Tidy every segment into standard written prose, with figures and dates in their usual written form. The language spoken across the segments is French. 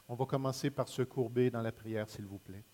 On va commencer par se courber dans la prière, s'il vous plaît.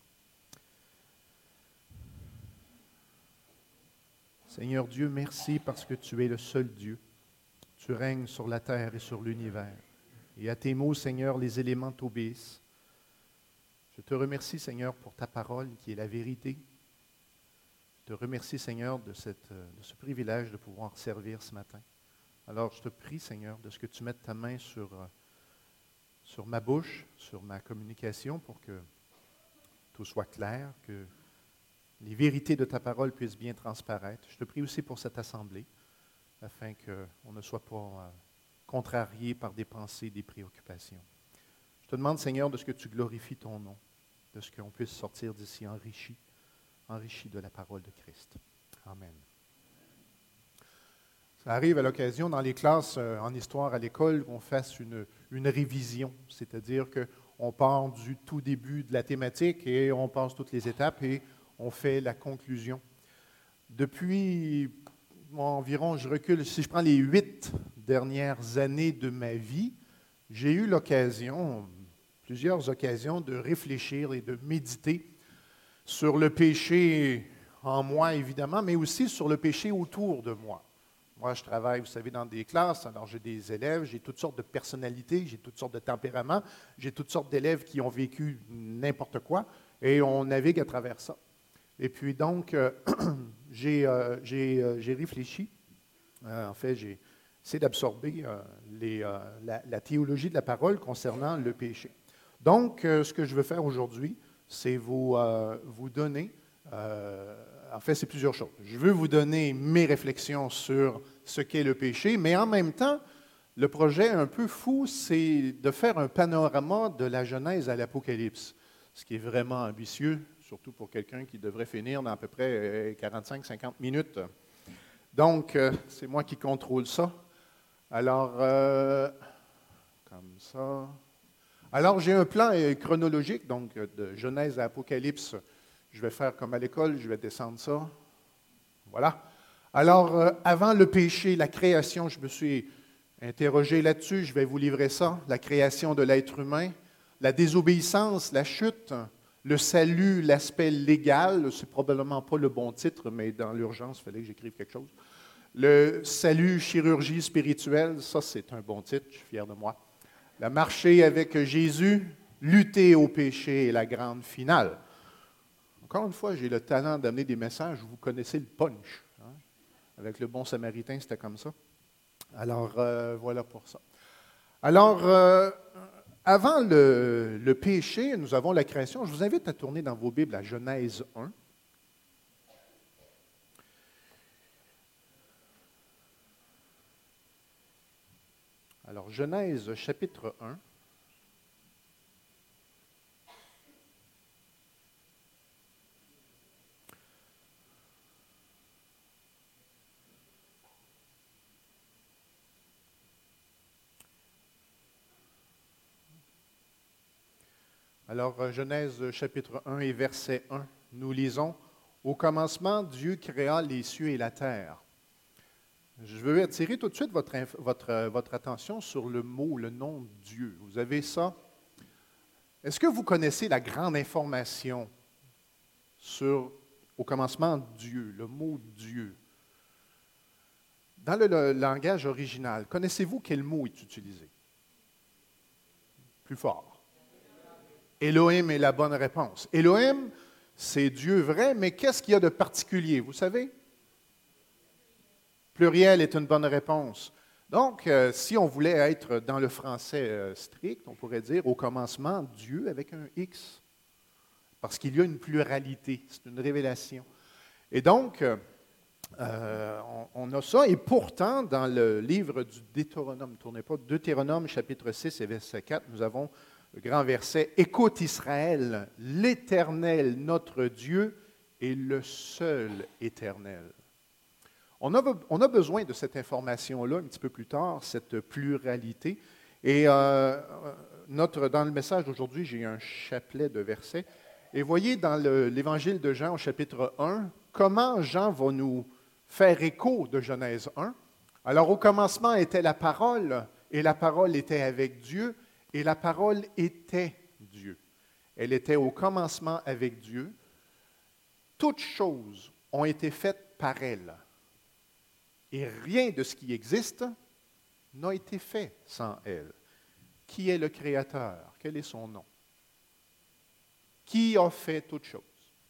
Seigneur Dieu, merci parce que tu es le seul Dieu. Tu règnes sur la terre et sur l'univers. Et à tes mots, Seigneur, les éléments t'obéissent. Je te remercie, Seigneur, pour ta parole qui est la vérité. Je te remercie, Seigneur, de ce privilège de pouvoir servir ce matin. Alors, je te prie, Seigneur, de ce que tu mettes ta main sur ma bouche, sur ma communication, pour que tout soit clair, que les vérités de ta parole puissent bien transparaître. Je te prie aussi pour cette assemblée, afin qu'on ne soit pas contrarié par des pensées, des préoccupations. Je te demande, Seigneur, de ce que tu glorifies ton nom, de ce qu'on puisse sortir d'ici enrichi de la parole de Christ. Amen. Ça arrive à l'occasion dans les classes en histoire à l'école qu'on fasse une révision, c'est-à-dire qu'on part du tout début de la thématique et on passe toutes les étapes et on fait la conclusion. Depuis environ, je recule, si je prends les 8 dernières années de ma vie, j'ai eu plusieurs occasions de réfléchir et de méditer sur le péché en moi, évidemment, mais aussi sur le péché autour de moi. Moi, je travaille, vous savez, dans des classes, alors j'ai des élèves, j'ai toutes sortes de personnalités, j'ai toutes sortes de tempéraments, j'ai toutes sortes d'élèves qui ont vécu n'importe quoi, et on navigue à travers ça. Et puis donc, j'ai réfléchi, en fait, j'ai essayé d'absorber la théologie de la parole concernant le péché. Donc, ce que je veux faire aujourd'hui, c'est vous donner, en fait, c'est plusieurs choses. Je veux vous donner mes réflexions sur ce qu'est le péché, mais en même temps, le projet un peu fou, c'est de faire un panorama de la Genèse à l'Apocalypse, ce qui est vraiment ambitieux, surtout pour quelqu'un qui devrait finir dans à peu près 45-50 minutes. Donc, c'est moi qui contrôle ça. Alors, comme ça. Alors, j'ai un plan chronologique, donc de Genèse à Apocalypse. Je vais faire comme à l'école, je vais descendre ça. Voilà. Alors, avant le péché, la création, je me suis interrogé là-dessus, je vais vous livrer ça. La création de l'être humain, la désobéissance, la chute, le salut, l'aspect légal, c'est probablement pas le bon titre, mais dans l'urgence, il fallait que j'écrive quelque chose. Le salut, chirurgie spirituelle, ça c'est un bon titre, je suis fier de moi. La marcher avec Jésus, lutter au péché et la grande finale. Encore une fois, j'ai le talent d'amener des messages, vous connaissez le punch. Hein? Avec le bon samaritain, c'était comme ça. Alors, voilà pour ça. Alors, avant le péché, nous avons la création. Je vous invite à tourner dans vos Bibles à Genèse 1. Alors, Genèse chapitre 1. Alors, Genèse chapitre 1 et verset 1, nous lisons « Au commencement, Dieu créa les cieux et la terre. » Je veux attirer tout de suite votre attention sur le mot, le nom Dieu. Vous avez ça? Est-ce que vous connaissez la grande information sur, au commencement, Dieu, le mot Dieu? Dans le langage original, connaissez-vous quel mot est utilisé? Plus fort. Elohim est la bonne réponse. Elohim, c'est Dieu vrai, mais qu'est-ce qu'il y a de particulier, vous savez? Pluriel est une bonne réponse. Donc, si on voulait être dans le français strict, on pourrait dire au commencement, Dieu avec un X. Parce qu'il y a une pluralité, c'est une révélation. Et donc, on a ça, et pourtant, dans le livre du Deutéronome, ne tournez pas, Deutéronome chapitre 6 et verset 4, nous avons le grand verset, « Écoute Israël, l'Éternel, notre Dieu, est le seul éternel. » On a besoin de cette information-là un petit peu plus tard, cette pluralité. Et dans le message d'aujourd'hui, j'ai un chapelet de versets. Et voyez dans l'Évangile de Jean au chapitre 1, comment Jean va nous faire écho de Genèse 1. Alors au commencement était la parole, et la parole était avec Dieu, et la parole était Elle était au commencement avec Dieu. Toutes choses ont été faites par elle. Et rien de ce qui existe n'a été fait sans elle. Qui est le Créateur? Quel est son nom? Qui a fait toutes choses?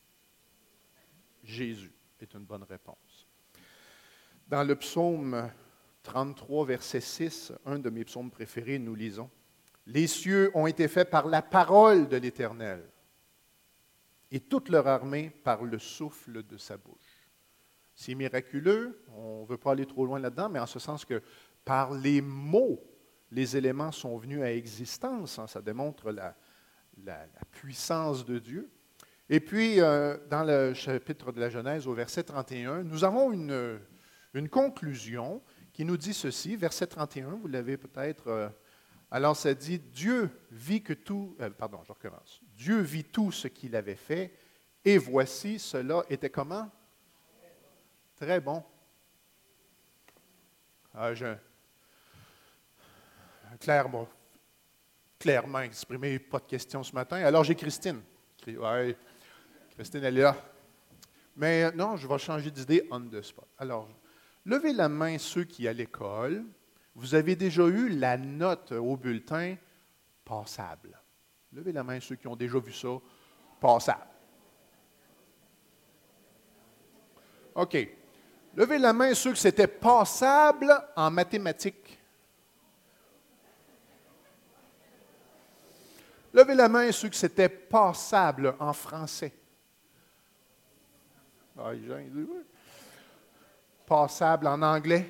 Jésus est une bonne réponse. Dans le psaume 33, verset 6, un de mes psaumes préférés, nous lisons: « Les cieux ont été faits par la parole de l'Éternel, et toute leur armée par le souffle de sa bouche. » C'est miraculeux, on ne veut pas aller trop loin là-dedans, mais en ce sens que par les mots, les éléments sont venus à existence. Ça démontre la puissance de Dieu. Et puis, dans le chapitre de la Genèse, au verset 31, nous avons une conclusion qui nous dit ceci. Verset 31, vous l'avez peut-être... alors, ça dit, Dieu vit je recommence. Dieu vit tout ce qu'il avait fait, et voici, cela était comment? Très bon. Clairement exprimé, pas de questions ce matin. Alors, j'ai Christine. Ouais, Christine, elle est là. Mais non, je vais changer d'idée on the spot. Alors, levez la main ceux qui, à l'école, vous avez déjà eu la note au bulletin passable. Levez la main ceux qui ont déjà vu ça, passable. OK. Levez la main ceux que c'était passable en mathématiques. Levez la main ceux que c'était passable en français. Passable en anglais.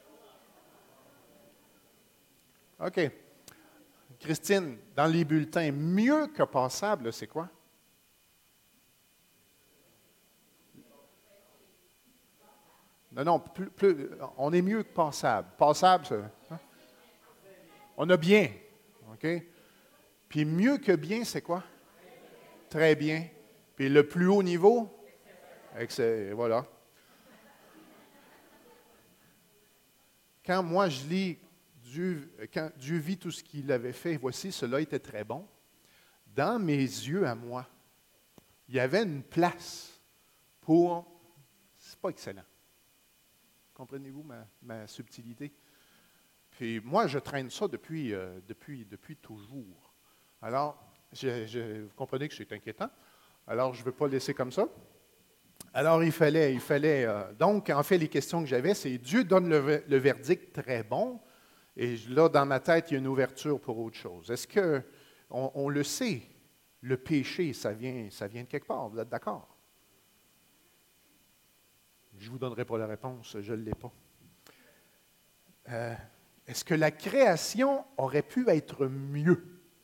OK. Christine, dans les bulletins, mieux que passable, c'est quoi? Non, on est mieux que passable. Passable, c'est... Hein? On a bien. OK? Puis mieux que bien, c'est quoi? Très bien. Puis le plus haut niveau? Voilà. Quand moi je lis quand Dieu vit tout ce qu'il avait fait, voici, cela était très bon, dans mes yeux à moi, il y avait une place pour... C'est pas excellent. Comprenez-vous ma subtilité? Puis moi, je traîne ça depuis toujours. Alors, vous comprenez que c'est inquiétant. Alors, je ne veux pas laisser comme ça. Alors, il fallait donc, en fait, les questions que j'avais, c'est Dieu donne le verdict très bon, et là, dans ma tête, il y a une ouverture pour autre chose. Est-ce qu'on le sait, le péché, ça vient de quelque part, vous êtes d'accord? Je ne vous donnerai pas la réponse, je ne l'ai pas. Est-ce que la création aurait pu être mieux?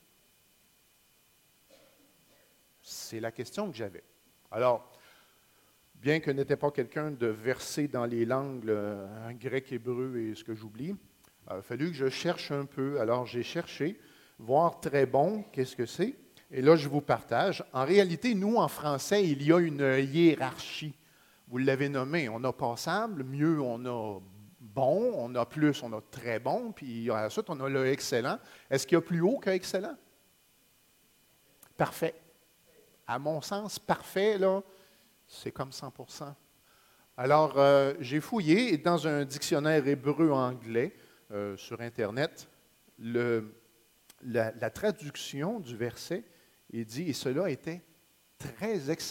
C'est la question que j'avais. Alors, bien que je n'étais pas quelqu'un de versé dans les langues grec, hébreu et ce que j'oublie, il a fallu que je cherche un peu. Alors, j'ai cherché, voir très bon, qu'est-ce que c'est? Et là, je vous partage. En réalité, nous, en français, il y a une hiérarchie. Vous l'avez nommé, on a passable, mieux on a bon, on a plus, on a très bon, puis ensuite on a le excellent. Est-ce qu'il y a plus haut que excellent? Parfait. À mon sens, parfait, là, c'est comme 100%. Alors, j'ai fouillé, et dans un dictionnaire hébreu-anglais sur Internet, la traduction du verset, il dit « Et cela était très excellent ».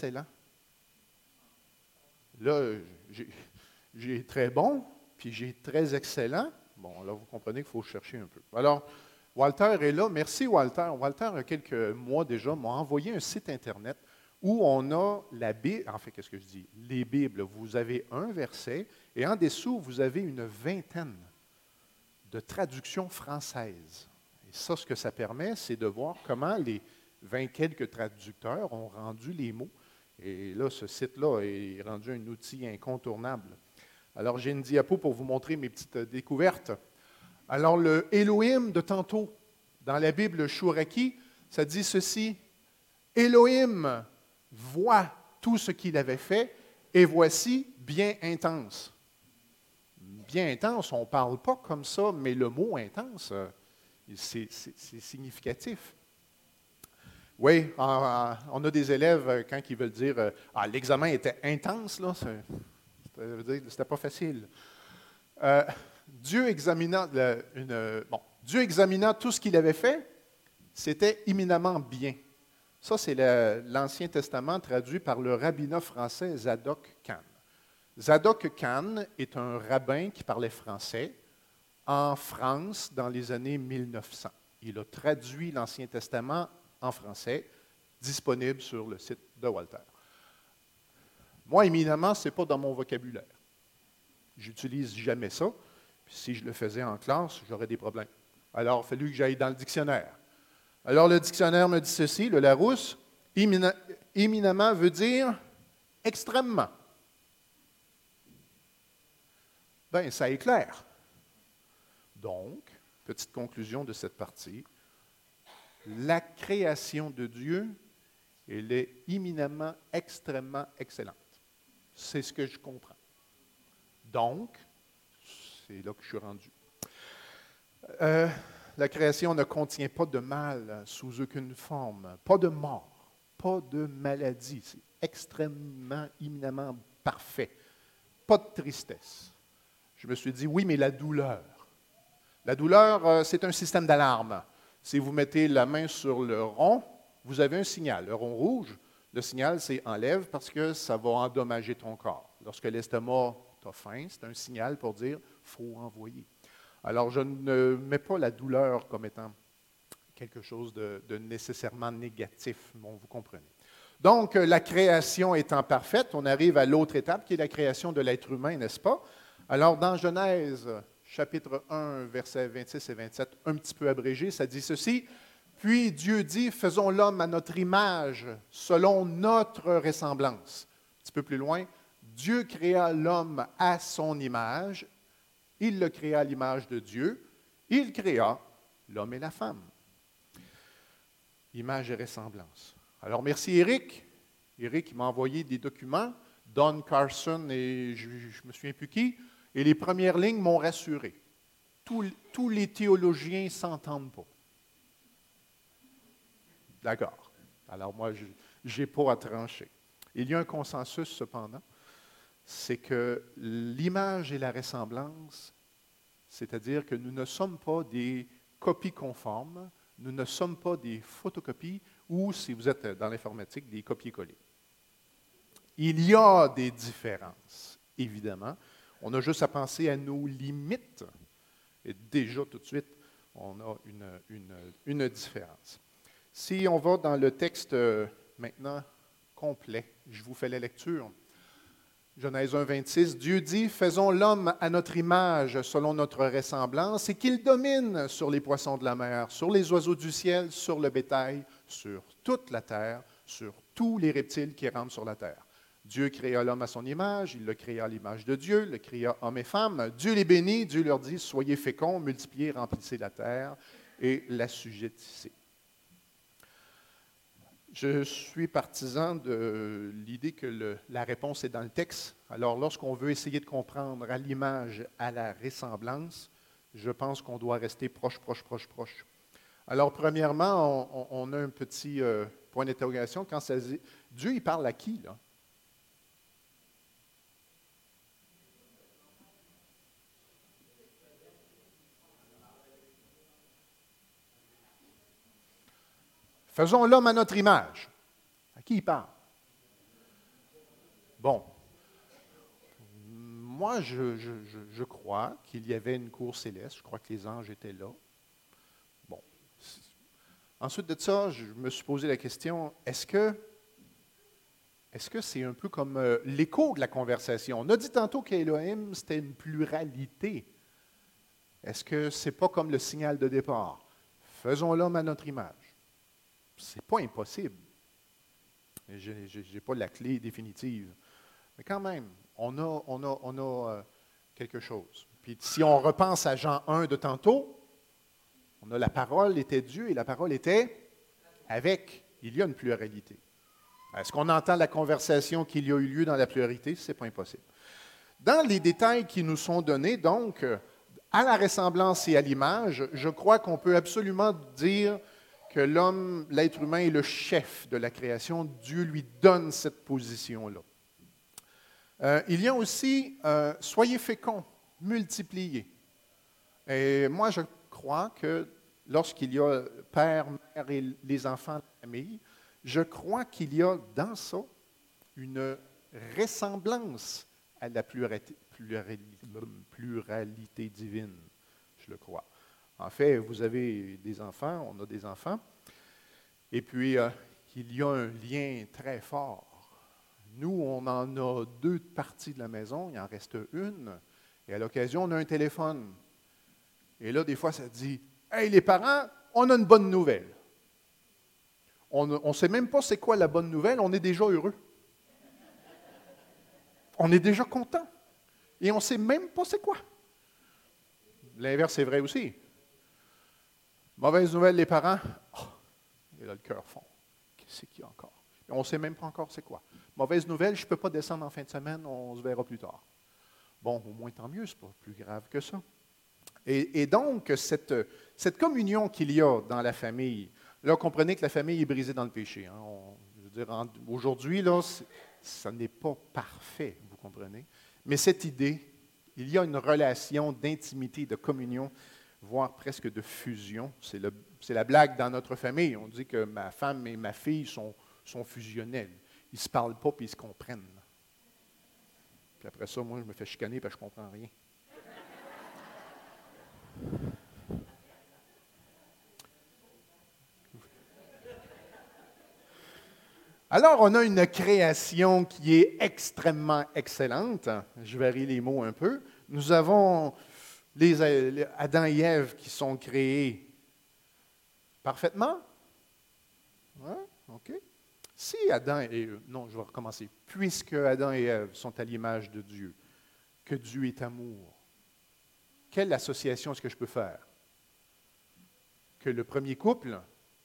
Là, j'ai très bon, puis j'ai très excellent. Bon, là, vous comprenez qu'il faut chercher un peu. Alors, Walter est là. Merci, Walter. Walter, il y a quelques mois déjà, m'a envoyé un site Internet où on a la Bible. En fait, qu'est-ce que je dis? Les Bibles. Vous avez un verset et en dessous, vous avez une vingtaine de traductions françaises. Et ça, ce que ça permet, c'est de voir comment les 20 quelques traducteurs ont rendu les mots. Et là, ce site-là est rendu un outil incontournable. Alors, j'ai une diapo pour vous montrer mes petites découvertes. Alors, le Elohim de tantôt, dans la Bible Chouraki, ça dit ceci: Elohim voit tout ce qu'il avait fait, et voici bien intense. Bien intense, on ne parle pas comme ça, mais le mot intense, c'est significatif. Oui, on a des élèves, quand ils veulent dire l'examen était intense, là, ça veut dire que c'était pas facile. Dieu examinant, Dieu examinant tout ce qu'il avait fait, c'était éminemment bien. Ça, c'est l'Ancien Testament traduit par le rabbinat français Zadok Khan. Zadok Khan est un rabbin qui parlait français en France dans les années 1900. Il a traduit l'Ancien Testament en français, disponible sur le site de Walter. Moi, éminemment, ce n'est pas dans mon vocabulaire. J'utilise jamais ça. Puis si je le faisais en classe, j'aurais des problèmes. Alors, il a fallu que j'aille dans le dictionnaire. Alors, le dictionnaire me dit ceci, le Larousse, éminemment veut dire extrêmement. Bien, ça éclaire. Donc, petite conclusion de cette partie, la création de Dieu, elle est éminemment, extrêmement excellente. C'est ce que je comprends. Donc, c'est là que je suis rendu. La création ne contient pas de mal sous aucune forme, pas de mort, pas de maladie. C'est extrêmement, éminemment parfait. Pas de tristesse. Je me suis dit, oui, mais la douleur. La douleur, c'est un système d'alarme. Si vous mettez la main sur le rond, vous avez un signal. Le rond rouge, le signal, c'est enlève parce que ça va endommager ton corps. Lorsque l'estomac a faim, c'est un signal pour dire faut envoyer. Alors, je ne mets pas la douleur comme étant quelque chose de nécessairement négatif, bon, vous comprenez. Donc, la création étant parfaite, on arrive à l'autre étape qui est la création de l'être humain, n'est-ce pas? Alors, dans Genèse, chapitre 1, versets 26 et 27, un petit peu abrégé, ça dit ceci. Puis Dieu dit, faisons l'homme à notre image, selon notre ressemblance. Un petit peu plus loin, Dieu créa l'homme à son image, il le créa à l'image de Dieu, il créa l'homme et la femme. Image et ressemblance. Alors merci Éric. Éric il m'a envoyé des documents, Don Carson et je me souviens plus qui, et les premières lignes m'ont rassuré. Tous les théologiens ne s'entendent pas. D'accord. Alors moi, je n'ai pas à trancher. Il y a un consensus cependant, c'est que l'image et la ressemblance, c'est-à-dire que nous ne sommes pas des copies conformes, nous ne sommes pas des photocopies ou, si vous êtes dans l'informatique, des copier-coller. Il y a des différences, évidemment. On a juste à penser à nos limites. Et déjà, tout de suite, on a une différence. Si on va dans le texte maintenant complet, je vous fais la lecture. Genèse 1, 26, Dieu dit, « Faisons l'homme à notre image, selon notre ressemblance, et qu'il domine sur les poissons de la mer, sur les oiseaux du ciel, sur le bétail, sur toute la terre, sur tous les reptiles qui rampent sur la terre. » Dieu créa l'homme à son image, il le créa à l'image de Dieu, le créa homme et femme. Dieu les bénit, Dieu leur dit, « Soyez féconds, multipliez, remplissez la terre et l'assujettissez. » Je suis partisan de l'idée que la réponse est dans le texte. Alors, lorsqu'on veut essayer de comprendre à l'image, à la ressemblance, je pense qu'on doit rester proche. Alors, premièrement, on a un petit point d'interrogation. Quand ça dit, Dieu, il parle à qui, là? Faisons l'homme à notre image. À qui il parle? Bon. Moi, je crois qu'il y avait une cour céleste. Je crois que les anges étaient là. Bon. Ensuite de ça, je me suis posé la question, est-ce que c'est un peu comme l'écho de la conversation? On a dit tantôt qu'Élohim, c'était une pluralité. Est-ce que ce n'est pas comme le signal de départ? Faisons l'homme à notre image. Ce n'est pas impossible. Je n'ai pas la clé définitive. Mais quand même, on a quelque chose. Puis si on repense à Jean 1 de tantôt, on a la parole était Dieu et la parole était avec. Il y a une pluralité. Est-ce qu'on entend la conversation qu'il y a eu lieu dans la pluralité? Ce n'est pas impossible. Dans les détails qui nous sont donnés, donc, à la ressemblance et à l'image, je crois qu'on peut absolument dire que l'homme, l'être humain est le chef de la création, Dieu lui donne cette position-là. Il y a aussi, soyez féconds, multipliez. Et moi, je crois que lorsqu'il y a père, mère et les enfants de la famille, je crois qu'il y a dans ça une ressemblance à la pluralité divine, je le crois. En fait, vous avez des enfants, on a des enfants, et puis il y a un lien très fort. Nous, on en a 2 parties de la maison, il en reste une, et à l'occasion, on a un téléphone. Et là, des fois, ça dit « Hey, les parents, on a une bonne nouvelle. » On ne sait même pas c'est quoi la bonne nouvelle, on est déjà heureux. On est déjà content. Et on ne sait même pas c'est quoi. L'inverse est vrai aussi. Mauvaise nouvelle, les parents, oh, et là, le cœur fond. Qu'est-ce qu'il y a encore? Et on ne sait même pas encore c'est quoi. Mauvaise nouvelle, je ne peux pas descendre en fin de semaine, on se verra plus tard. Bon, au moins tant mieux, ce n'est pas plus grave que ça. Et donc, cette communion qu'il y a dans la famille, là, comprenez que la famille est brisée dans le péché. Hein. Je veux dire, aujourd'hui, là, ça n'est pas parfait, vous comprenez? Mais cette idée, il y a une relation d'intimité, de communion, voire presque de fusion. C'est la blague dans notre famille. On dit que ma femme et ma fille sont fusionnels. Ils ne se parlent pas puis ils se comprennent. Puis après ça, moi, je me fais chicaner parce que je ne comprends rien. Alors, on a une création qui est extrêmement excellente. Je varie les mots un peu. Nous avons les Adam et Ève qui sont créés parfaitement. Ouais, OK. Si Adam et non, je vais recommencer. Puisque Adam et Ève sont à l'image de Dieu, que Dieu est amour, quelle association est-ce que je peux faire? Que le premier couple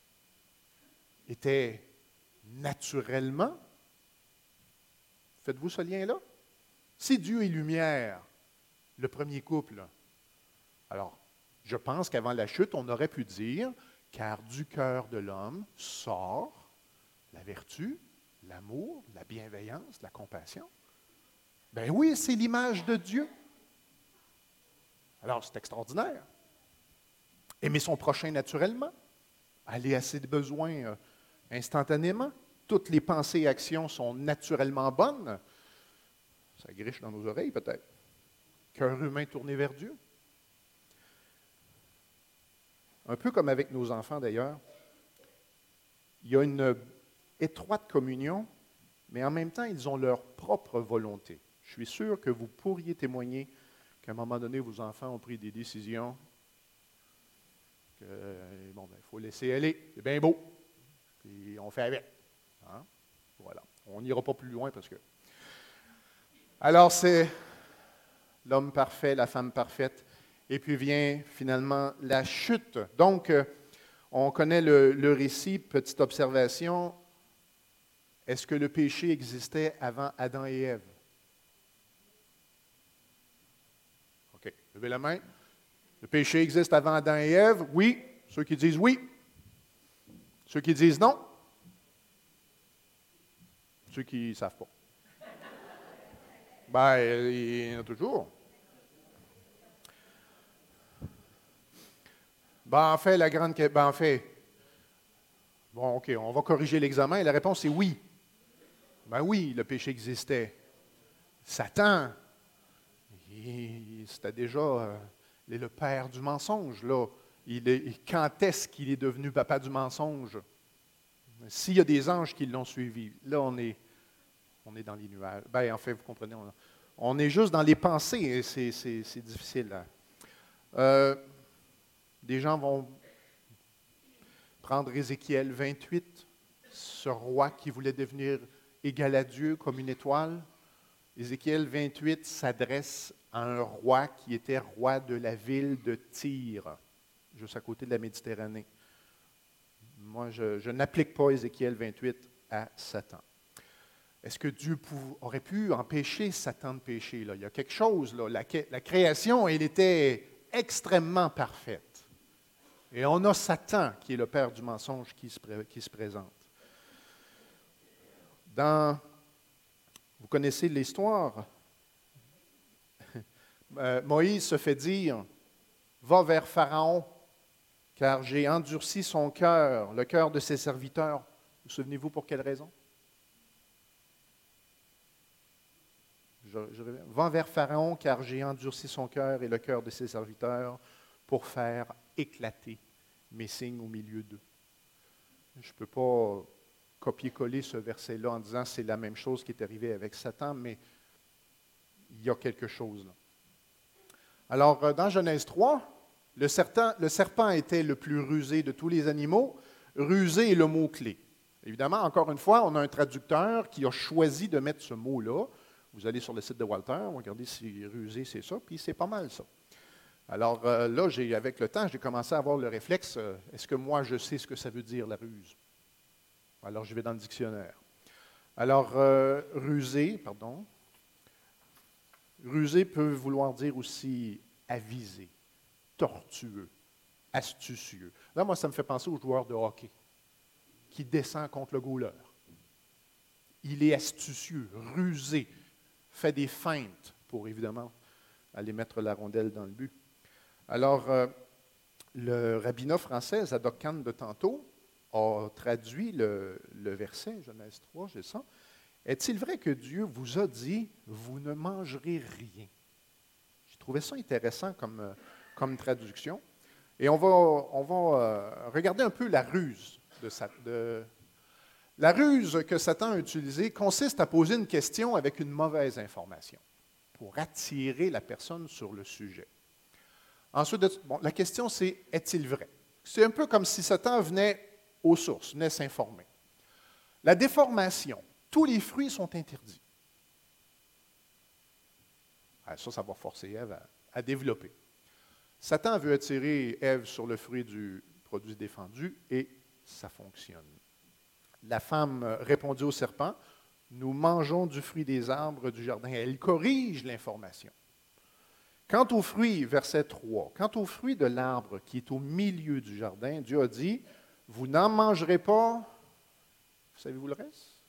était naturellement, faites-vous ce lien-là? Si Dieu est lumière, le premier couple, alors je pense qu'avant la chute, on aurait pu dire, car du cœur de l'homme sort la vertu, l'amour, la bienveillance, la compassion. Ben oui, c'est l'image de Dieu. Alors, c'est extraordinaire. Aimer son prochain naturellement, aller à ses besoins instantanément. Toutes les pensées et actions sont naturellement bonnes. Ça griche dans nos oreilles peut-être. Cœur humain tourné vers Dieu. Un peu comme avec nos enfants d'ailleurs. Il y a une étroite communion, mais en même temps, ils ont leur propre volonté. Je suis sûr que vous pourriez témoigner qu'à un moment donné, vos enfants ont pris des décisions que, bon, il faut laisser aller, c'est bien beau, puis on fait avec. Hein? Voilà. On n'ira pas plus loin parce que... Alors, c'est l'homme parfait, la femme parfaite, et puis vient finalement la chute. Donc, on connaît le récit, petite observation. Est-ce que le péché existait avant Adam et Ève? OK. Levez la main. Le péché existe avant Adam et Ève? Oui. Ceux qui disent oui. Ceux qui disent non. Ceux qui ne savent pas. Ben, il y en a toujours. Ben, en fait, bon, OK, on va corriger l'examen. La réponse est oui. Ben oui, le péché existait. Satan, c'était déjà le père du mensonge, là. Quand est-ce qu'il est devenu papa du mensonge? S'il y a des anges qui l'ont suivi, là, on est dans les nuages. Ben, en fait, vous comprenez, on est juste dans les pensées, et c'est difficile. Des gens vont prendre Ézéchiel 28, ce roi qui voulait devenir égal à Dieu comme une étoile. Ézéchiel 28 s'adresse à un roi qui était roi de la ville de Tyr, juste à côté de la Méditerranée. Moi, je n'applique pas Ézéchiel 28 à Satan. Est-ce que Dieu aurait pu empêcher Satan de pécher? Là? Il y a quelque chose, là. La création, elle était extrêmement parfaite. Et on a Satan, qui est le père du mensonge, qui se présente. Vous connaissez l'histoire. Moïse se fait dire, « Va vers Pharaon, car j'ai endurci son cœur, le cœur de ses serviteurs. » Vous souvenez-vous pour quelle raison? Va vers Pharaon, car j'ai endurci son cœur et le cœur de ses serviteurs pour faire éclater mes signes au milieu d'eux. Je ne peux pas copier-coller ce verset-là en disant que c'est la même chose qui est arrivée avec Satan, mais il y a quelque chose là. Alors, dans Genèse 3, le serpent était le plus rusé de tous les animaux. Rusé est le mot-clé. Évidemment, encore une fois, on a un traducteur qui a choisi de mettre ce mot-là. Vous allez sur le site de Walter, vous regardez si rusé, c'est ça, puis c'est pas mal ça. Alors là, avec le temps, j'ai commencé à avoir le réflexe, est-ce que moi, je sais ce que ça veut dire, la ruse? Alors, je vais dans le dictionnaire. Alors, rusé peut vouloir dire aussi avisé, tortueux, astucieux. Là, moi, ça me fait penser au joueur de hockey qui descend contre le goaler. Il est astucieux, rusé, fait des feintes pour, évidemment, aller mettre la rondelle dans le but. Alors, le rabbinat français, Zadok Khan de tantôt, a traduit le verset, Genèse 3, j'ai ça. Est-il vrai que Dieu vous a dit, vous ne mangerez rien? J'ai trouvé ça intéressant comme traduction. Et on va regarder un peu la ruse La ruse que Satan a utilisée consiste à poser une question avec une mauvaise information pour attirer la personne sur le sujet. Ensuite, la question c'est, est-il vrai? C'est un peu comme si Satan venait aux sources, venait s'informer. La déformation, tous les fruits sont interdits. Alors ça va forcer Ève à développer. Satan veut attirer Ève sur le fruit du produit défendu et ça fonctionne. La femme répondit au serpent, « Nous mangeons du fruit des arbres du jardin. » Elle corrige l'information. Quant au fruit, verset 3, quant au fruit de l'arbre qui est au milieu du jardin, Dieu a dit, « Vous n'en mangerez pas. » Savez-vous le reste?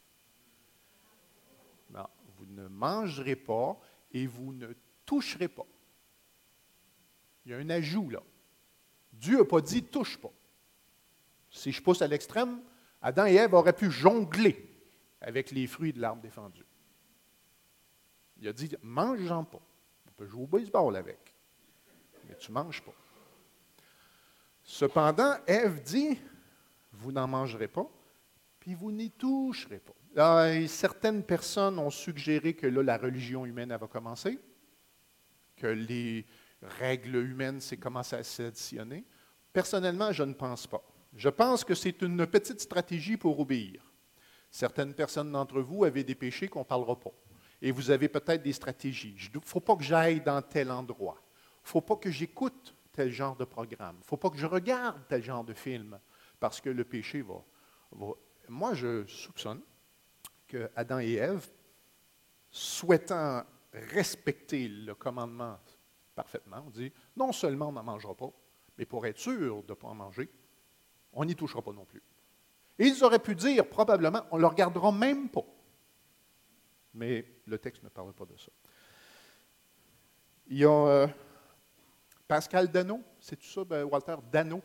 Non, vous ne mangerez pas et vous ne toucherez pas. Il y a un ajout là. Dieu n'a pas dit « touche pas ». Si je pousse à l'extrême, Adam et Ève auraient pu jongler avec les fruits de l'arbre défendu. Il a dit « mange-en pas ». On peut jouer au baseball avec, mais tu ne manges pas. Cependant, Ève dit « vous n'en mangerez pas, puis vous n'y toucherez pas ». Certaines personnes ont suggéré que là, la religion humaine va commencer, que les règles humaines commencent à s'additionner. Personnellement, je ne pense pas. Je pense que c'est une petite stratégie pour obéir. Certaines personnes d'entre vous avaient des péchés qu'on ne parlera pas. Et vous avez peut-être des stratégies. Il ne faut pas que j'aille dans tel endroit. Il ne faut pas que j'écoute tel genre de programme. Il ne faut pas que je regarde tel genre de film, parce que le péché va... Moi, je soupçonne que Adam et Ève, souhaitant respecter le commandement parfaitement, on dit, non seulement on n'en mangera pas, mais pour être sûr de ne pas en manger, on n'y touchera pas non plus. Et ils auraient pu dire, probablement, on ne le regardera même pas. Mais le texte ne parle pas de ça. Il y a Pascal Dano, c'est tout ça, Walter Dano.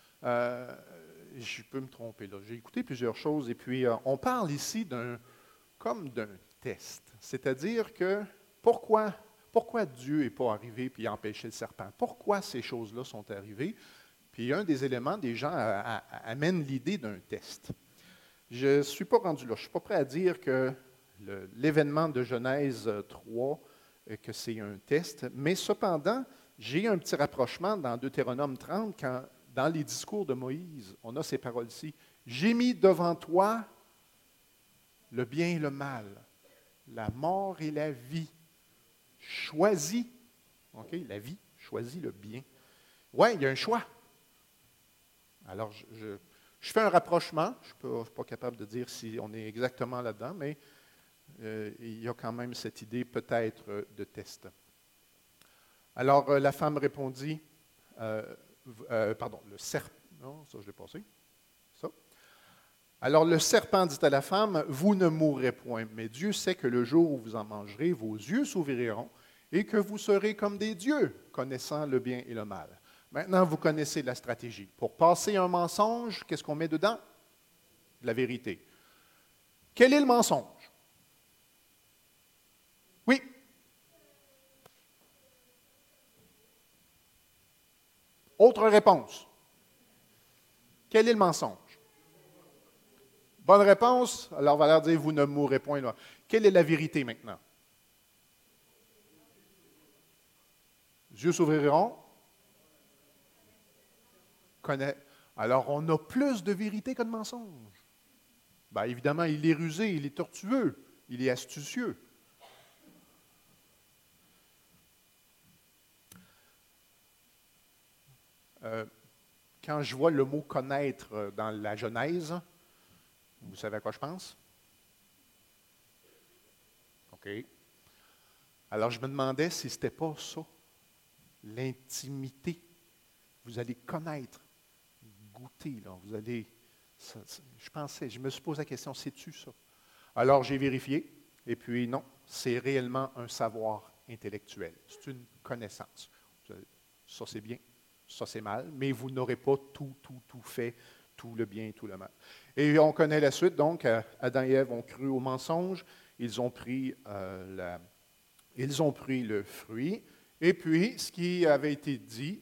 Je peux me tromper là. J'ai écouté plusieurs choses et puis on parle ici comme d'un test. C'est-à-dire que pourquoi Dieu n'est pas arrivé et a empêché le serpent? Pourquoi ces choses-là sont arrivées? Puis un des éléments, des gens amènent l'idée d'un test. Je ne suis pas rendu là. Je ne suis pas prêt à dire que l'événement de Genèse 3, que c'est un test, mais cependant, j'ai un petit rapprochement dans Deutéronome 30, quand dans les discours de Moïse, on a ces paroles-ci. « J'ai mis devant toi le bien et le mal, la mort et la vie. Choisis. » OK, la vie, choisis le bien. Oui, il y a un choix. Alors, je fais un rapprochement. Je ne suis pas capable de dire si on est exactement là-dedans, mais il y a quand même cette idée peut-être de test. Alors, la femme répondit, Non, ça, je l'ai passé. Ça. Alors le serpent dit à la femme, vous ne mourrez point, mais Dieu sait que le jour où vous en mangerez, vos yeux s'ouvriront et que vous serez comme des dieux, connaissant le bien et le mal. Maintenant, vous connaissez la stratégie. Pour passer un mensonge, qu'est-ce qu'on met dedans? De la vérité. Quel est le mensonge? Oui. Autre réponse. Quel est le mensonge? Bonne réponse. Alors, on va leur dire, vous ne mourrez point. Là. Quelle est la vérité maintenant? Les yeux s'ouvriront. Alors, on a plus de vérité que de mensonge. Bien, évidemment, il est rusé, il est tortueux, il est astucieux. Quand je vois le mot connaître dans la Genèse, vous savez à quoi je pense? OK. Alors, je me demandais si ce n'était pas ça, l'intimité. Vous allez connaître, goûter, là. Vous allez. Je me suis posé la question, sais-tu ça? Alors, j'ai vérifié, et puis non, c'est réellement un savoir intellectuel. C'est une connaissance. Ça, c'est bien, ça, c'est mal, mais vous n'aurez pas tout fait, tout le bien et tout le mal. Et on connaît la suite, donc, Adam et Ève ont cru au mensonge, ils ont pris le fruit, et puis, ce qui avait été dit,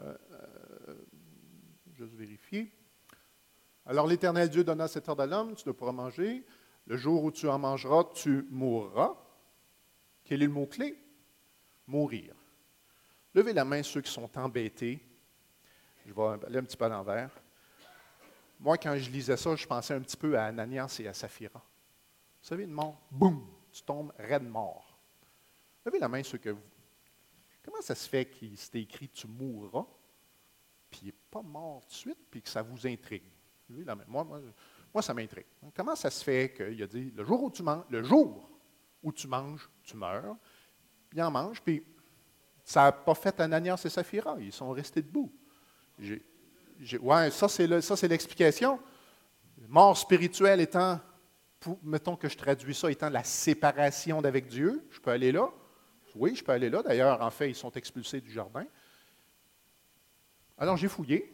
juste vérifier. Alors l'Éternel Dieu donna cet ordre à l'homme, tu ne pourras manger. Le jour où tu en mangeras, tu mourras. Quel est le mot-clé? Mourir. Levez la main ceux qui sont embêtés. Je vais aller un petit peu à l'envers. Moi, quand je lisais ça, je pensais un petit peu à Ananias et à Saphira. Vous savez, une mort, boum, tu tombes raide mort. Levez la main ceux que vous. Comment ça se fait qu'il s'est écrit tu mourras, puis il n'est pas mort tout de suite, puis que ça vous intrigue? Moi, ça m'intrigue. Comment ça se fait qu'il a dit, le jour où tu manges, tu meurs, puis il en mange, puis ça n'a pas fait Ananias et Saphira, ils sont restés debout. Oui, ça c'est l'explication. Mort spirituelle étant, mettons que je traduis ça, étant la séparation d'avec Dieu, je peux aller là. Oui, je peux aller là. D'ailleurs, en fait, ils sont expulsés du jardin. Alors, j'ai fouillé.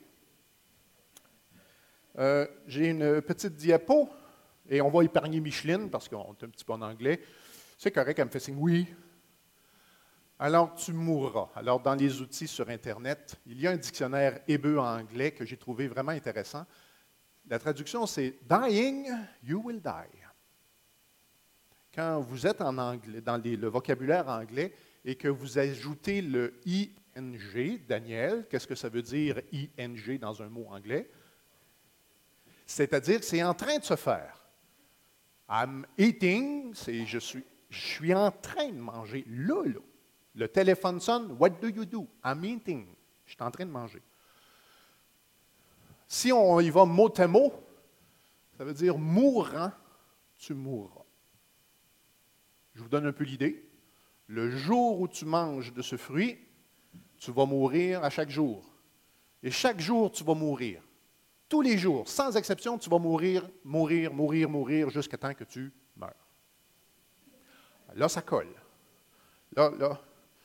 J'ai une petite diapo, et on va épargner Micheline, parce qu'on est un petit peu en anglais. C'est correct, elle me fait signe, oui. Alors, tu mourras. Alors, dans les outils sur Internet, il y a un dictionnaire hébreu en anglais que j'ai trouvé vraiment intéressant. La traduction, c'est « Dying, you will die ». Quand vous êtes en anglais, dans le vocabulaire anglais, et que vous ajoutez le « ing », Daniel, qu'est-ce que ça veut dire « ing » dans un mot anglais? C'est-à-dire que c'est en train de se faire. I'm eating, c'est je suis en train de manger. Là. Le téléphone sonne, what do you do? I'm eating. Je suis en train de manger. Si on y va mot à mot, ça veut dire mourant, tu mourras. Je vous donne un peu l'idée. Le jour où tu manges de ce fruit, tu vas mourir à chaque jour. Et chaque jour, tu vas mourir. Tous les jours, sans exception, tu vas mourir, jusqu'à temps que tu meurs. Là, ça colle. Là.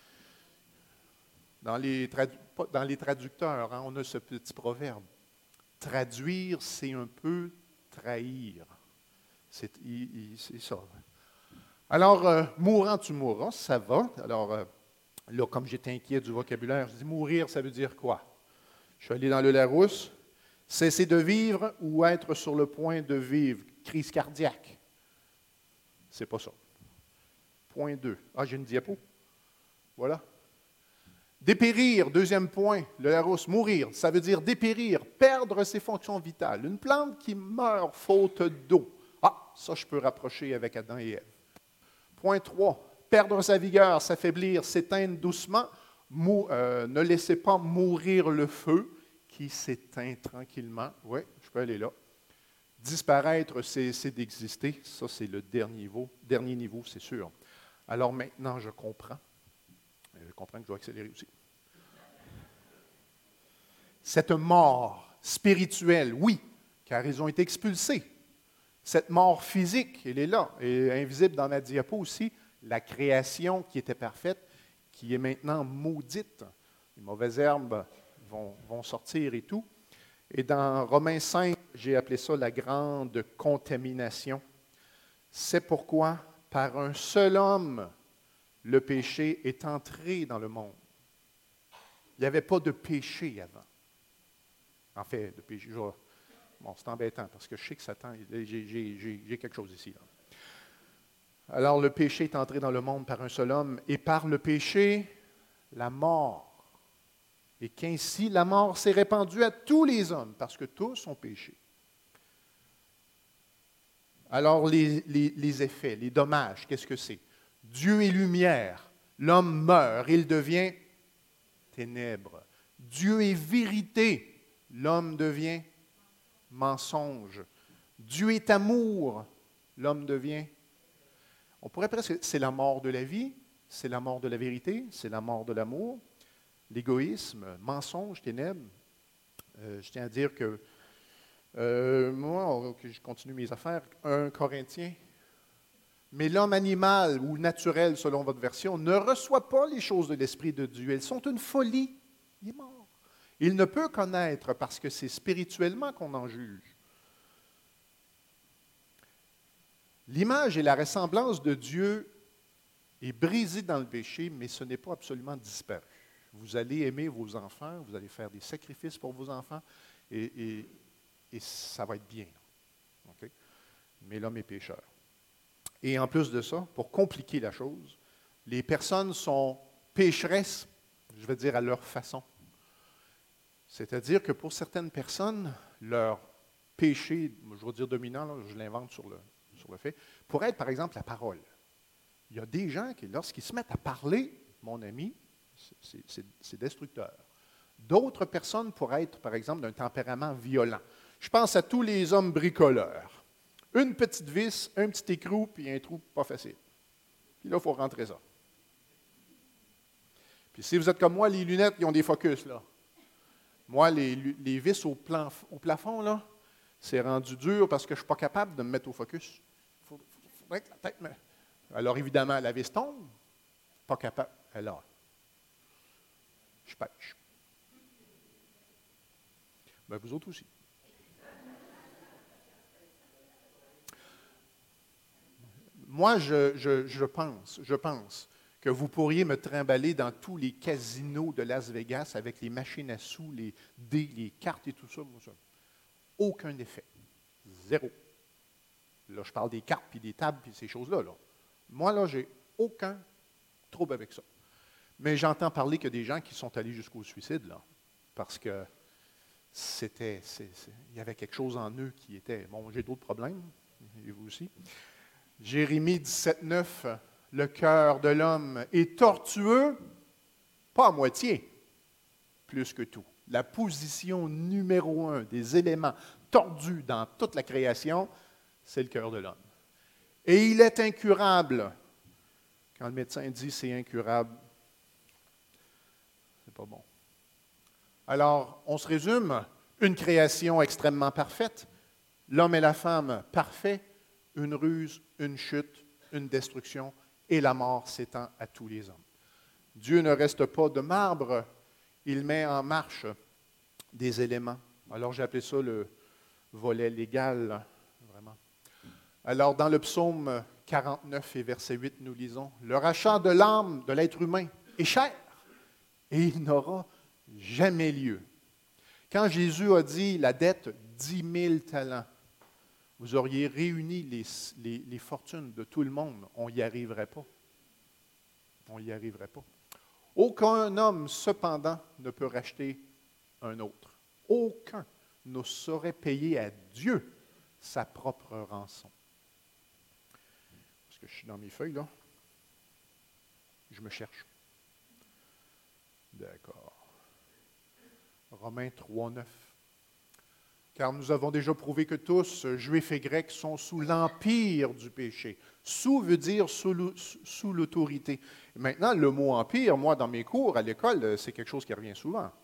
Dans les traducteurs, on a ce petit proverbe. Traduire, c'est un peu trahir. C'est ça. Alors, mourant, tu mourras, ça va. Alors, là, comme j'étais inquiet du vocabulaire, je dis mourir, ça veut dire quoi? Je suis allé dans le Larousse. Cesser de vivre ou être sur le point de vivre. Crise cardiaque. C'est pas ça. Point 2. Ah, j'ai une diapo. Voilà. Dépérir, deuxième point, le Larousse, mourir, ça veut dire dépérir, perdre ses fonctions vitales. Une plante qui meurt faute d'eau. Ah, ça, je peux rapprocher avec Adam et Ève. Point 3, perdre sa vigueur, s'affaiblir, s'éteindre doucement. Ne laissez pas mourir le feu qui s'éteint tranquillement. Oui, je peux aller là. Disparaître, cesser d'exister. Ça, c'est le dernier niveau, c'est sûr. Alors maintenant, je comprends. Je comprends que je dois accélérer aussi. Cette mort spirituelle, oui, car ils ont été expulsés. Cette mort physique, elle est là, et invisible dans ma diapo aussi, la création qui était parfaite, qui est maintenant maudite. Les mauvaises herbes vont sortir et tout. Et dans Romains 5, j'ai appelé ça la grande contamination. C'est pourquoi, par un seul homme, le péché est entré dans le monde. Il n'y avait pas de péché avant. En fait, de péché. Bon, c'est embêtant parce que je sais que Satan, j'ai quelque chose ici. Là. Alors, le péché est entré dans le monde par un seul homme, et par le péché, la mort. Et qu'ainsi, la mort s'est répandue à tous les hommes, parce que tous ont péché. Alors, les effets, les dommages, qu'est-ce que c'est? Dieu est lumière, l'homme meurt, il devient ténèbres. Dieu est vérité, l'homme devient mensonge. Dieu est amour, l'homme devient. On pourrait presque, c'est la mort de la vie, c'est la mort de la vérité, c'est la mort de l'amour, l'égoïsme, mensonge, ténèbres. Je tiens à dire que moi, je continue mes affaires, 1 Corinthiens. Mais l'homme animal ou naturel, selon votre version, ne reçoit pas les choses de l'Esprit de Dieu. Elles sont une folie. Il est mort. Il ne peut connaître parce que c'est spirituellement qu'on en juge. L'image et la ressemblance de Dieu est brisée dans le péché, mais ce n'est pas absolument disparu. Vous allez aimer vos enfants, vous allez faire des sacrifices pour vos enfants, et ça va être bien. Okay? Mais l'homme est pécheur. Et en plus de ça, pour compliquer la chose, les personnes sont pécheresses, je vais dire à leur façon. C'est-à-dire que pour certaines personnes, leur péché, je vais dire dominant, là, je l'invente sur le fait, pourrait être par exemple la parole. Il y a des gens qui, lorsqu'ils se mettent à parler, mon ami, c'est destructeur. D'autres personnes pourraient être, par exemple, d'un tempérament violent. Je pense à tous les hommes bricoleurs. Une petite vis, un petit écrou, puis un trou pas facile. Puis là, il faut rentrer ça. Puis si vous êtes comme moi, les lunettes, ils ont des focus, là. Moi, les vis au plafond, là, c'est rendu dur parce que je ne suis pas capable de me mettre au focus. Il faudrait que la tête me... Alors, évidemment, la vis tombe. Pas capable. Alors, je pêche. Ben, vous autres aussi. Moi, je pense que vous pourriez me trimballer dans tous les casinos de Las Vegas avec les machines à sous, les dés, les cartes et tout ça. Aucun effet. Zéro. Là, je parle des cartes, puis des tables, puis ces choses-là. Là. Moi, là, j'ai aucun trouble avec ça. Mais j'entends parler qu'il y a des gens qui sont allés jusqu'au suicide, là, parce que il y avait quelque chose en eux qui était... Bon, j'ai d'autres problèmes, et vous aussi. Jérémie 17,9, le cœur de l'homme est tortueux, pas à moitié, plus que tout. La position numéro 1 des éléments tordus dans toute la création, c'est le cœur de l'homme. Et il est incurable. Quand le médecin dit c'est incurable, c'est pas bon. Alors, on se résume, une création extrêmement parfaite, l'homme et la femme parfaits, une ruse, une chute, une destruction, et la mort s'étend à tous les hommes. Dieu ne reste pas de marbre, il met en marche des éléments. Alors j'ai appelé ça le volet légal, vraiment. Alors dans le psaume 49 et verset 8, nous lisons, « Le rachat de l'âme de l'être humain est cher, et il n'aura jamais lieu. » Quand Jésus a dit la dette 10 000 talents, vous auriez réuni les fortunes de tout le monde, on n'y arriverait pas. On n'y arriverait pas. Aucun homme, cependant, ne peut racheter un autre. Aucun ne saurait payer à Dieu sa propre rançon. Parce que je suis dans mes feuilles, là. Je me cherche. D'accord. Romains 3, 9. Car nous avons déjà prouvé que tous, Juifs et Grecs, sont sous l'empire du péché. Sous veut dire sous l'autorité. Maintenant, le mot empire, moi, dans mes cours à l'école, c'est quelque chose qui revient souvent.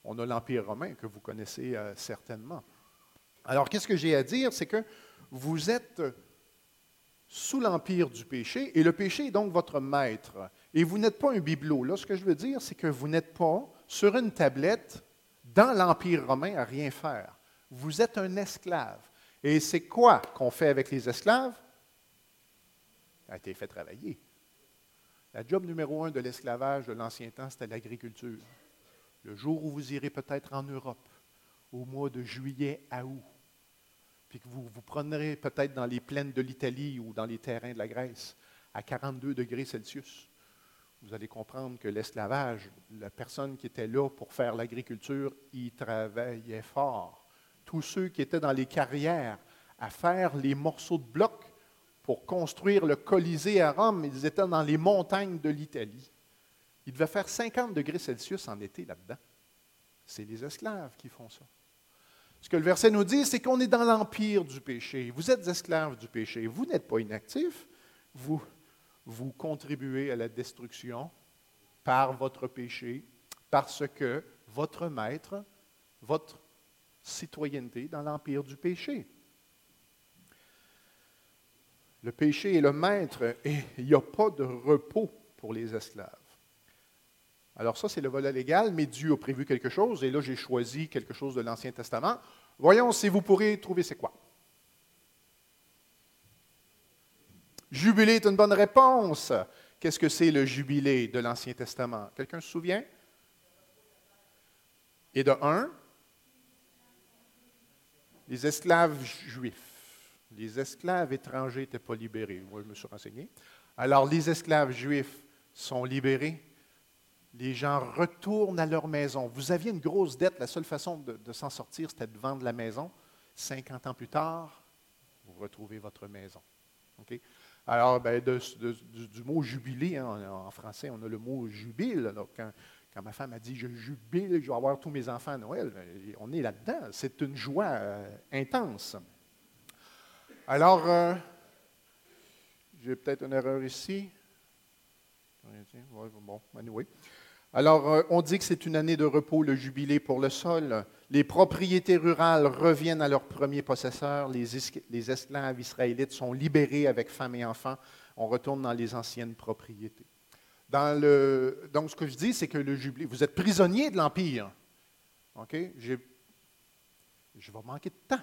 On a l'Empire romain que vous connaissez certainement. Alors, qu'est-ce que j'ai à dire? C'est que vous êtes sous l'empire du péché, et le péché est donc votre maître. Et vous n'êtes pas un bibelot. Là, ce que je veux dire, c'est que vous n'êtes pas sur une tablette dans l'Empire romain à rien faire. Vous êtes un esclave. Et c'est quoi qu'on fait avec les esclaves? Ça a été fait travailler. La job numéro 1 de l'esclavage de l'ancien temps, c'était l'agriculture. Le jour où vous irez peut-être en Europe, au mois de juillet à août, puis que vous vous prendrez peut-être dans les plaines de l'Italie ou dans les terrains de la Grèce, à 42 degrés Celsius, vous allez comprendre que l'esclavage, la personne qui était là pour faire l'agriculture, y travaillait fort. Tous ceux qui étaient dans les carrières à faire les morceaux de blocs pour construire le Colisée à Rome, ils étaient dans les montagnes de l'Italie. Il devait faire 50 degrés Celsius en été là-dedans. C'est les esclaves qui font ça. Ce que le verset nous dit, c'est qu'on est dans l'empire du péché. Vous êtes esclaves du péché. Vous n'êtes pas inactifs. Vous contribuez à la destruction par votre péché, parce que votre maître, votre citoyenneté dans l'empire du péché. Le péché est le maître et il n'y a pas de repos pour les esclaves. Alors ça, c'est le volet légal, mais Dieu a prévu quelque chose, et là, j'ai choisi quelque chose de l'Ancien Testament. Voyons si vous pourrez trouver c'est quoi. Jubilé est une bonne réponse. Qu'est-ce que c'est le jubilé de l'Ancien Testament? Quelqu'un se souvient? Et de un, les esclaves juifs. Les esclaves étrangers n'étaient pas libérés. Moi, je me suis renseigné. Alors, les esclaves juifs sont libérés. Les gens retournent à leur maison. Vous aviez une grosse dette. La seule façon de s'en sortir, c'était de vendre la maison. 50 ans plus tard, vous retrouvez votre maison. Okay? Alors, du mot jubilé, hein, en français, on a le mot jubile. Alors, quand ma femme a dit « je jubile, je vais avoir tous mes enfants à Noël », on est là-dedans. C'est une joie intense. Alors, j'ai peut-être une erreur ici. Bon, anyway. Alors, on dit que c'est une année de repos, le jubilé pour le sol. Les propriétés rurales reviennent à leurs premiers possesseurs. Les esclaves israélites sont libérés avec femmes et enfants. On retourne dans les anciennes propriétés. Donc, ce que je dis, c'est que le jubilé, vous êtes prisonnier de l'Empire. OK? Je vais manquer de temps.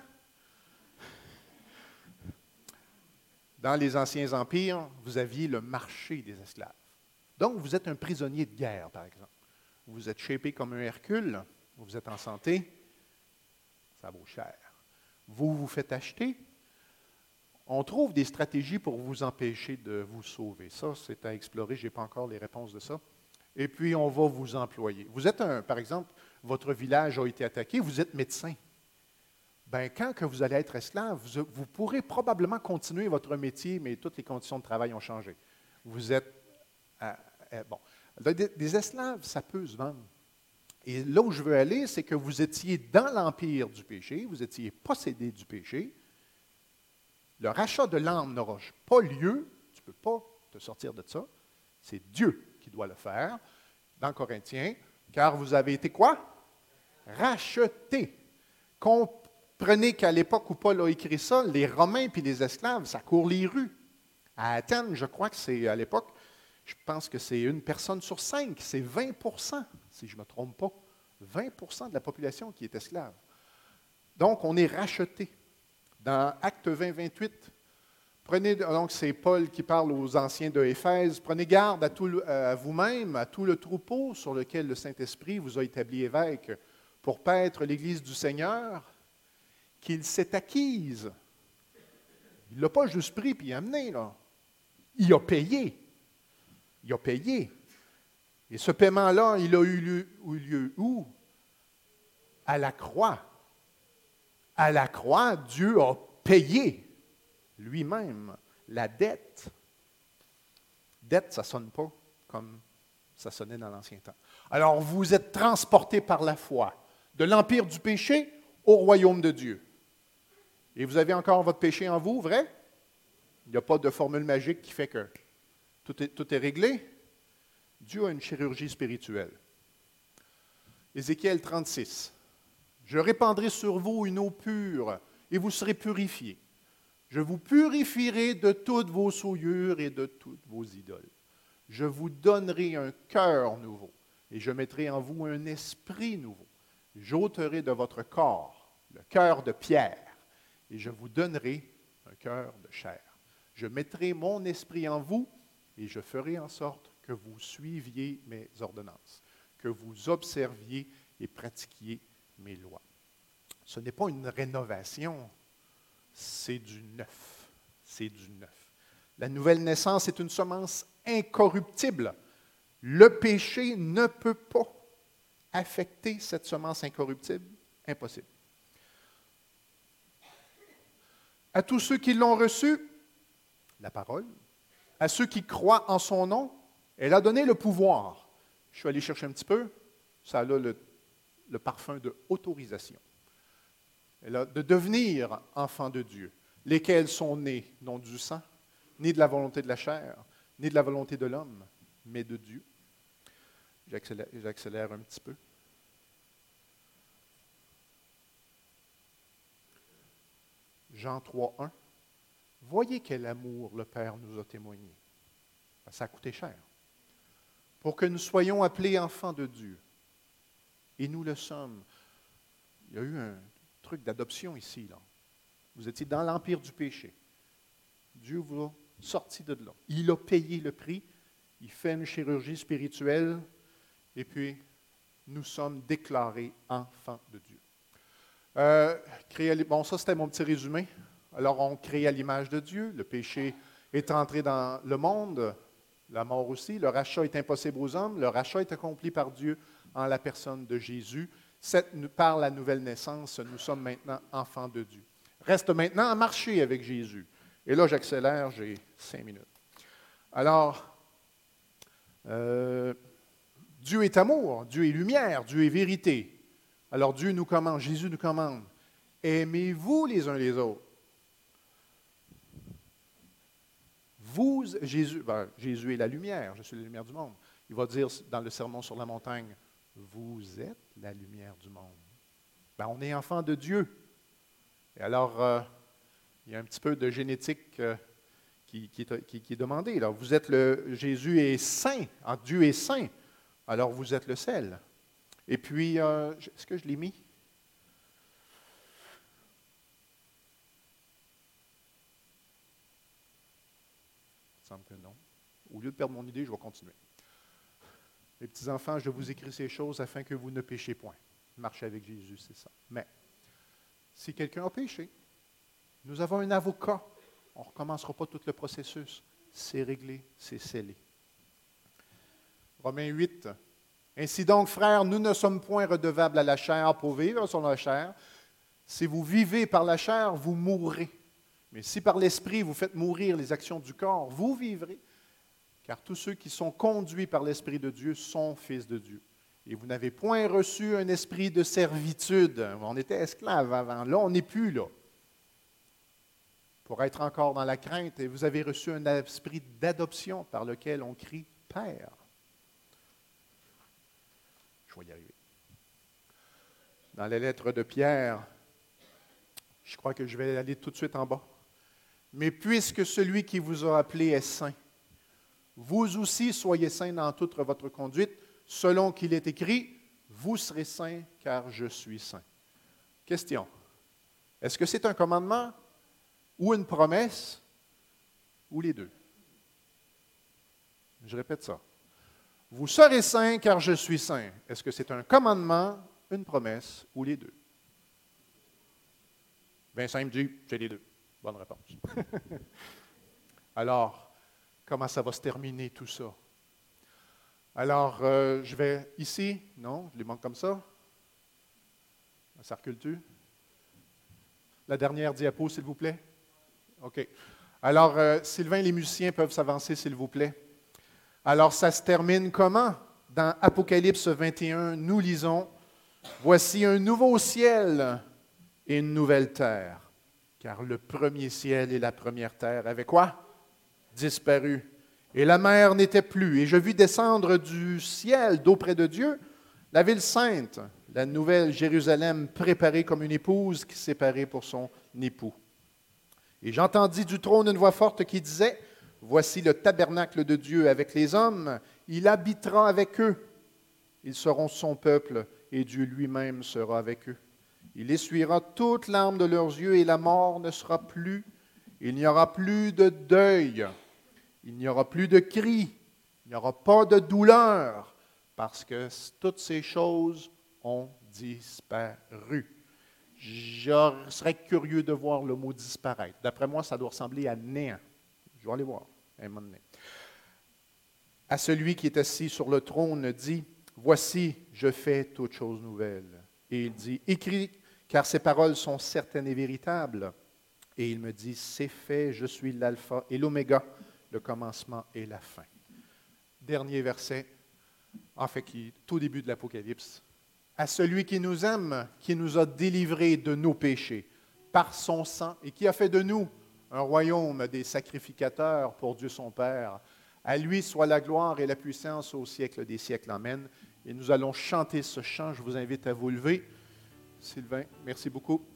Dans les anciens empires, vous aviez le marché des esclaves. Donc, vous êtes un prisonnier de guerre, par exemple. Vous êtes shapé comme un Hercule, vous êtes en santé, ça vaut cher. Vous vous faites acheter, on trouve des stratégies pour vous empêcher de vous sauver. Ça, c'est à explorer, je n'ai pas encore les réponses de ça. Et puis, on va vous employer. Vous êtes par exemple, votre village a été attaqué, vous êtes médecin. Bien, quand que vous allez être esclave, vous pourrez probablement continuer votre métier, mais toutes les conditions de travail ont changé. Vous êtes... bon. Des esclaves, ça peut se vendre. Et là où je veux aller, c'est que vous étiez dans l'empire du péché, vous étiez possédé du péché. Le rachat de l'âme n'aura pas lieu, tu ne peux pas te sortir de ça. C'est Dieu qui doit le faire. Dans Corinthiens, car vous avez été quoi? Rachetés. Comprenez qu'à l'époque où Paul a écrit ça, les Romains puis les esclaves, ça court les rues. À Athènes, je crois que c'est à l'époque, je pense que c'est une personne sur 5, c'est 20 si je ne me trompe pas. 20 de la population qui est esclave. Donc, on est racheté. Dans Acte 20, 28, donc c'est Paul qui parle aux anciens de Éphèse, prenez garde à vous-même, à tout le troupeau sur lequel le Saint-Esprit vous a établi évêque, pour paître l'Église du Seigneur, qu'il s'est acquise. Il ne l'a pas juste pris puis amené, là. Il a payé. Il a payé. Et ce paiement-là, il a eu lieu où? À la croix. À la croix, Dieu a payé lui-même la dette. Dette, ça ne sonne pas comme ça sonnait dans l'Ancien temps. Alors, vous êtes transportés par la foi de l'empire du péché au royaume de Dieu. Et vous avez encore votre péché en vous, vrai? Il n'y a pas de formule magique qui fait que tout est réglé. Dieu a une chirurgie spirituelle. Ézéchiel 36. Je répandrai sur vous une eau pure, et vous serez purifiés. Je vous purifierai de toutes vos souillures et de toutes vos idoles. Je vous donnerai un cœur nouveau, et je mettrai en vous un esprit nouveau. J'ôterai de votre corps le cœur de pierre, et je vous donnerai un cœur de chair. Je mettrai mon esprit en vous, et je ferai en sorte que vous suiviez mes ordonnances, que vous observiez et pratiquiez mes lois. Ce n'est pas une rénovation, c'est du neuf. C'est du neuf. La nouvelle naissance est une semence incorruptible. Le péché ne peut pas affecter cette semence incorruptible. Impossible. À tous ceux qui l'ont reçu, la parole, à ceux qui croient en son nom, elle a donné le pouvoir. Je suis allé chercher un petit peu, ça a le parfum de autorisation. Elle a de devenir enfants de Dieu, lesquels sont nés non du sang, ni de la volonté de la chair, ni de la volonté de l'homme, mais de Dieu. J'accélère un petit peu. Jean 3,1. Voyez quel amour le Père nous a témoigné. Ça a coûté cher. Pour que nous soyons appelés enfants de Dieu. Et nous le sommes. Il y a eu un truc d'adoption ici, là. Vous étiez dans l'empire du péché. Dieu vous a sorti de là. Il a payé le prix. Il fait une chirurgie spirituelle. Et puis, nous sommes déclarés enfants de Dieu. Bon, ça, c'était mon petit résumé. Alors, on crée à l'image de Dieu. Le péché est entré dans le monde, la mort aussi. Le rachat est impossible aux hommes. Le rachat est accompli par Dieu en la personne de Jésus. Par la nouvelle naissance, nous sommes maintenant enfants de Dieu. Reste maintenant à marcher avec Jésus. Et là, j'accélère, j'ai 5 minutes. Alors, Dieu est amour, Dieu est lumière, Dieu est vérité. Alors Dieu nous commande, Jésus nous commande, aimez-vous les uns les autres. Jésus est la lumière, je suis la lumière du monde. Il va dire dans le sermon sur la montagne, vous êtes la lumière du monde. On est enfant de Dieu. Et alors, il y a un petit peu de génétique qui est demandée. Là. Jésus est saint, Dieu est saint, alors vous êtes le sel. Et puis, est-ce que je l'ai mis? Il me semble que non. Au lieu de perdre mon idée, je vais continuer. Mes petits-enfants, je vous écris ces choses afin que vous ne péchiez point. Marcher avec Jésus, c'est ça. Mais, si quelqu'un a péché, nous avons un avocat. On ne recommencera pas tout le processus. C'est réglé, c'est scellé. Romains 8. Ainsi donc, frères, nous ne sommes point redevables à la chair pour vivre selon la chair. Si vous vivez par la chair, vous mourrez. Mais si par l'Esprit vous faites mourir les actions du corps, vous vivrez. Car tous ceux qui sont conduits par l'Esprit de Dieu sont fils de Dieu. Et vous n'avez point reçu un esprit de servitude. On était esclaves avant. Là, on n'est plus là. Pour être encore dans la crainte. Et vous avez reçu un esprit d'adoption par lequel on crie « Père ». Je vais y arriver. Dans la lettre de Pierre, je crois que je vais aller tout de suite en bas. Mais puisque celui qui vous a appelé est saint, vous aussi soyez saints dans toute votre conduite, selon qu'il est écrit, vous serez saints car je suis saint. Question. Est-ce que c'est un commandement ou une promesse ou les deux? Je répète ça. Vous serez saints car je suis saint. Est-ce que c'est un commandement, une promesse ou les deux? Bien simple, dit, c'est les deux. Bonne réponse. Alors, comment ça va se terminer tout ça? Alors, je vais ici. Non, je les manque comme ça. Ça recule-tu? La dernière diapo, s'il vous plaît. OK. Alors, Sylvain et les musiciens peuvent s'avancer, s'il vous plaît. Alors, ça se termine comment? Dans Apocalypse 21, nous lisons « Voici un nouveau ciel et une nouvelle terre. Car le premier ciel et la première terre avaient quoi? Disparu. Et la mer n'était plus. Et je vis descendre du ciel d'auprès de Dieu La ville sainte, la nouvelle Jérusalem préparée comme une épouse qui s'est parée pour son époux. Et j'entendis du trône une voix forte qui disait, « Voici le tabernacle de Dieu avec les hommes, il habitera avec eux. Ils seront son peuple et Dieu lui-même sera avec eux. Il essuiera toute larme de leurs yeux et la mort ne sera plus. Il n'y aura plus de deuil, il n'y aura plus de cris, il n'y aura pas de douleur, parce que toutes ces choses ont disparu. » Je serais curieux de voir le mot disparaître. D'après moi, ça doit ressembler à néant. Je vais aller voir un moment donné. À celui qui est assis sur le trône dit, « Voici, je fais toutes choses nouvelles. » Et il dit, « Écris, car ces paroles sont certaines et véritables. » Et il me dit, « C'est fait, je suis l'alpha et l'oméga, le commencement et la fin. » Dernier verset, en fait, qui est tout début de l'Apocalypse. « À celui qui nous aime, qui nous a délivrés de nos péchés par son sang et qui a fait de nous un royaume des sacrificateurs pour Dieu son Père. À lui soit la gloire et la puissance au siècle des siècles. Amen. » Et nous allons chanter ce chant. Je vous invite à vous lever. Sylvain, merci beaucoup.